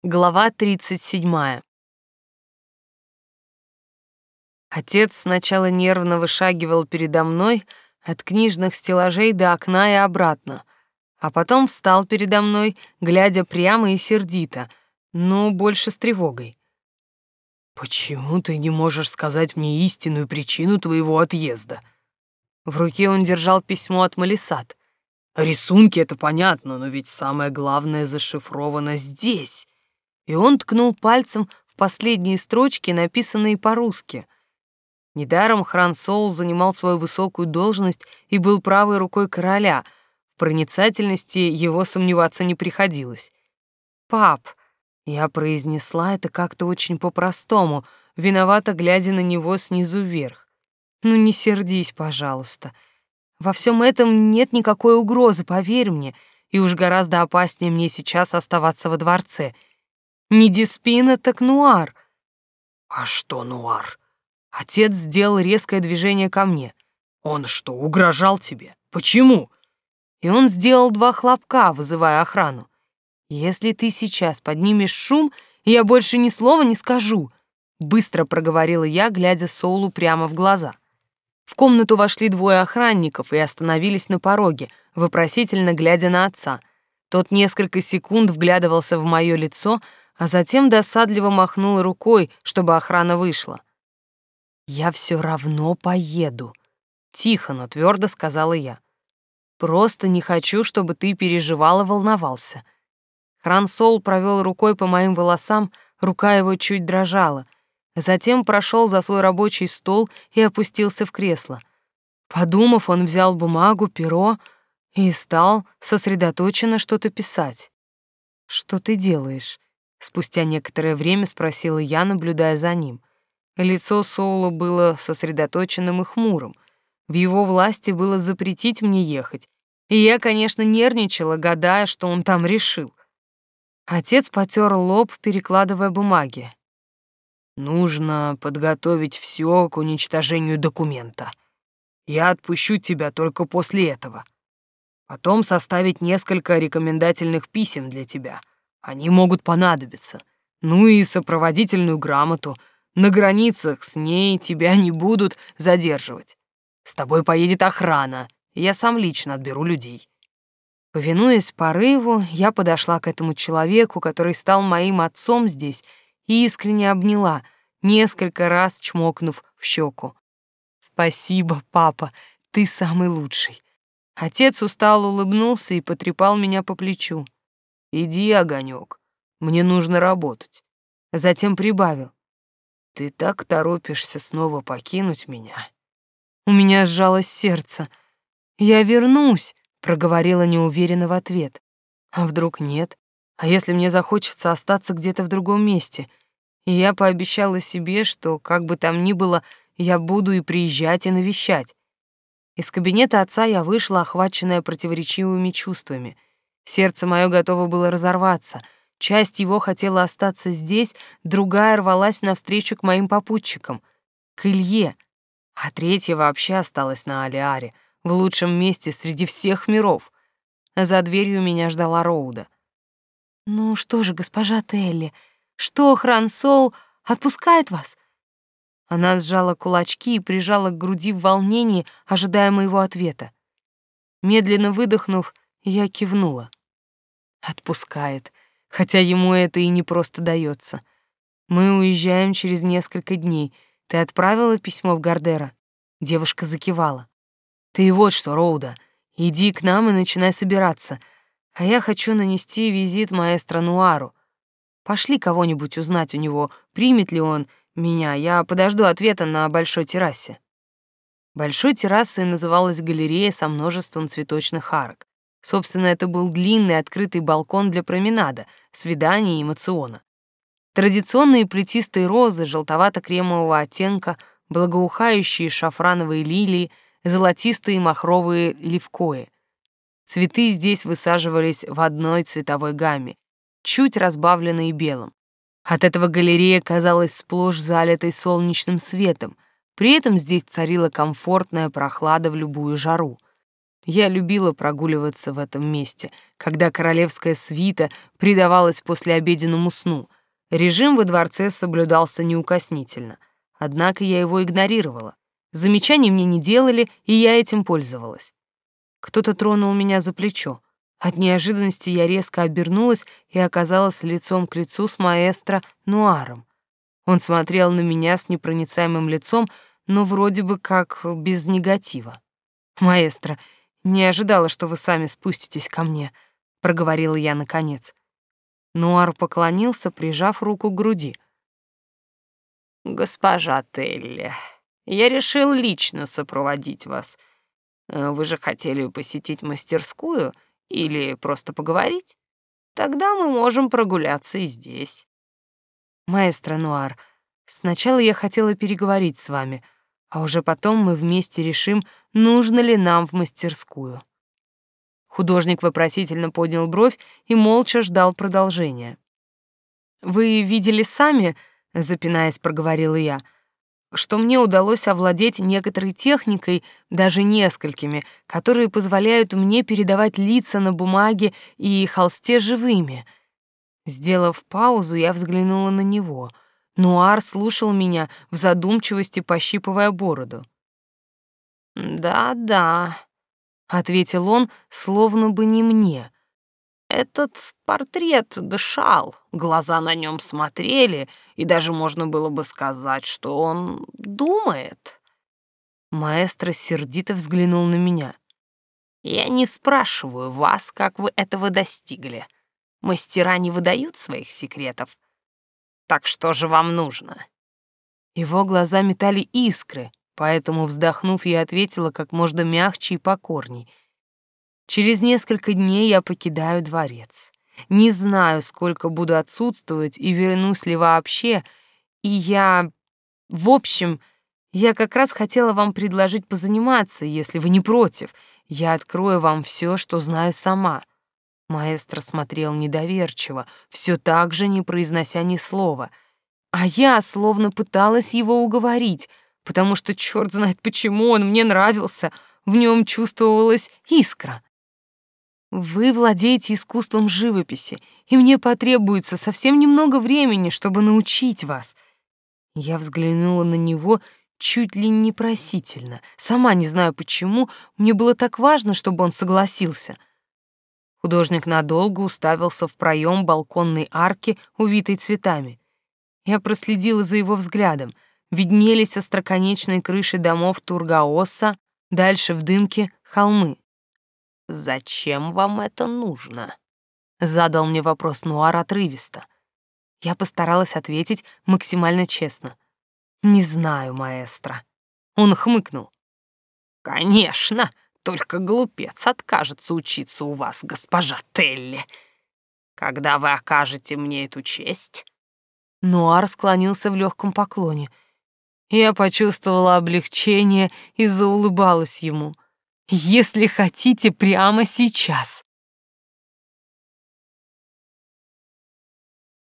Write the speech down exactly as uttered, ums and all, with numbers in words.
Глава тридцать седьмая. Отец сначала нервно вышагивал передо мной от книжных стеллажей до окна и обратно, а потом встал передо мной, глядя прямо и сердито, но больше с тревогой. «Почему ты не можешь сказать мне истинную причину твоего отъезда?» В руке он держал письмо от Малисат. «Рисунки — это понятно, но ведь самое главное зашифровано здесь». И он ткнул пальцем в последние строчки, написанные по-русски. Недаром Хран Сол занимал свою высокую должность и был правой рукой короля. В проницательности его сомневаться не приходилось. «Пап», — я произнесла это как-то очень по-простому, виновато глядя на него снизу вверх. «Ну не сердись, пожалуйста. Во всем этом нет никакой угрозы, поверь мне, и уж гораздо опаснее мне сейчас оставаться во дворце. Не Деспина, так Нуар». «А что Нуар?» Отец сделал резкое движение ко мне. «Он что, угрожал тебе? Почему?» И он сделал два хлопка, вызывая охрану. «Если ты сейчас поднимешь шум, я больше ни слова не скажу», — быстро проговорила я, глядя Соулу прямо в глаза. В комнату вошли двое охранников и остановились на пороге, вопросительно глядя на отца. Тот несколько секунд вглядывался в мое лицо, а затем досадливо махнул рукой, чтобы охрана вышла. «Я все равно поеду», — тихо, но твердо сказала я. «Просто не хочу, чтобы ты переживал и волновался». Хран Сол провел рукой по моим волосам, рука его чуть дрожала. Затем прошел за свой рабочий стол и опустился в кресло. Подумав, он взял бумагу, перо и стал сосредоточенно что-то писать. «Что ты делаешь?» — спустя некоторое время спросила я, наблюдая за ним. Лицо Соула было сосредоточенным и хмурым. В его власти было запретить мне ехать, и я, конечно, нервничала, гадая, что он там решил. Отец потер лоб, перекладывая бумаги. «Нужно подготовить все к уничтожению документа. Я отпущу тебя только после этого. Потом составить несколько рекомендательных писем для тебя. Они могут понадобиться. Ну и сопроводительную грамоту. На границах с ней тебя не будут задерживать. С тобой поедет охрана, и я сам лично отберу людей». Повинуясь порыву, я подошла к этому человеку, который стал моим отцом здесь, и искренне обняла, несколько раз чмокнув в щеку. «Спасибо, папа, ты самый лучший». Отец устало улыбнулся и потрепал меня по плечу. «Иди, огонек, мне нужно работать». Затем прибавил. «Ты так торопишься снова покинуть меня». У меня сжалось сердце. «Я вернусь», — проговорила неуверенно в ответ. «А вдруг нет? А если мне захочется остаться где-то в другом месте?» И я пообещала себе, что, как бы там ни было, я буду и приезжать, и навещать. Из кабинета отца я вышла, охваченная противоречивыми чувствами. Сердце мое готово было разорваться. Часть его хотела остаться здесь, другая рвалась навстречу к моим попутчикам, к Илье, а третья вообще осталась на Алиаре, в лучшем месте среди всех миров. За дверью меня ждала Роуда. «Ну что же, госпожа Телли, что Хран Сол отпускает вас?» Она сжала кулачки и прижала к груди в волнении, ожидая моего ответа. Медленно выдохнув, я кивнула. «Отпускает, хотя ему это и не просто дается. Мы уезжаем через несколько дней. Ты отправила письмо в Гардера?» Девушка закивала. «Ты вот что, Роуда, иди к нам и начинай собираться, а я хочу нанести визит маэстро Нуару. Пошли кого-нибудь узнать у него, примет ли он меня, я подожду ответа на большой террасе». Большой террасой называлась галерея со множеством цветочных арок. Собственно, это был длинный открытый балкон для променада, свиданий и эмоциона. Традиционные плетистые розы желтовато-кремового оттенка, благоухающие шафрановые лилии, золотистые махровые левкои. Цветы здесь высаживались в одной цветовой гамме, чуть разбавленной белым. От этого галерея казалась сплошь залитой солнечным светом, при этом здесь царила комфортная прохлада в любую жару. Я любила прогуливаться в этом месте, когда королевская свита предавалась послеобеденному сну. Режим во дворце соблюдался неукоснительно. Однако я его игнорировала. Замечаний мне не делали, и я этим пользовалась. Кто-то тронул меня за плечо. От неожиданности я резко обернулась и оказалась лицом к лицу с маэстро Нуаром. Он смотрел на меня с непроницаемым лицом, но вроде бы как без негатива. «Маэстро, не ожидала, что вы сами спуститесь ко мне», — проговорила я наконец. Нуар поклонился, прижав руку к груди. «Госпожа Телли, я решил лично сопроводить вас. Вы же хотели посетить мастерскую или просто поговорить? Тогда мы можем прогуляться и здесь». «Маэстро Нуар, сначала я хотела переговорить с вами, а уже потом мы вместе решим, нужно ли нам в мастерскую». Художник вопросительно поднял бровь и молча ждал продолжения. «Вы видели сами, — запинаясь, проговорила я, — что мне удалось овладеть некоторой техникой, даже несколькими, которые позволяют мне передавать лица на бумаге и холсте живыми». Сделав паузу, я взглянула на него. Нуар слушал меня в задумчивости, пощипывая бороду. «Да-да», — ответил он, словно бы не мне. «Этот портрет дышал, глаза на нем смотрели, и даже можно было бы сказать, что он думает». Маэстро сердито взглянул на меня. «Я не спрашиваю вас, как вы этого достигли. Мастера не выдают своих секретов. Так что же вам нужно?» Его глаза метали искры, поэтому, вздохнув, я ответила как можно мягче и покорней. «Через несколько дней я покидаю дворец. Не знаю, сколько буду отсутствовать и вернусь ли вообще, и я... В общем, я как раз хотела вам предложить позаниматься, если вы не против. Я открою вам все, что знаю сама». Маэстро смотрел недоверчиво, все так же не произнося ни слова. А я словно пыталась его уговорить, потому что черт знает почему он мне нравился, в нем чувствовалась искра. «Вы владеете искусством живописи, и мне потребуется совсем немного времени, чтобы научить вас». Я взглянула на него чуть ли не просительно. Сама не знаю почему, мне было так важно, чтобы он согласился. Художник надолго уставился в проем балконной арки, увитой цветами. Я проследила за его взглядом. Виднелись остроконечные крыши домов Тургаоса, дальше в дымке холмы. «Зачем вам это нужно?» — задал мне вопрос Нуар отрывисто. Я постаралась ответить максимально честно. «Не знаю, маэстро». Он хмыкнул. «Конечно, только глупец откажется учиться у вас, госпожа Телли. Когда вы окажете мне эту честь?» Нуар склонился в легком поклоне. Я почувствовала облегчение и заулыбалась ему. «Если хотите, прямо сейчас».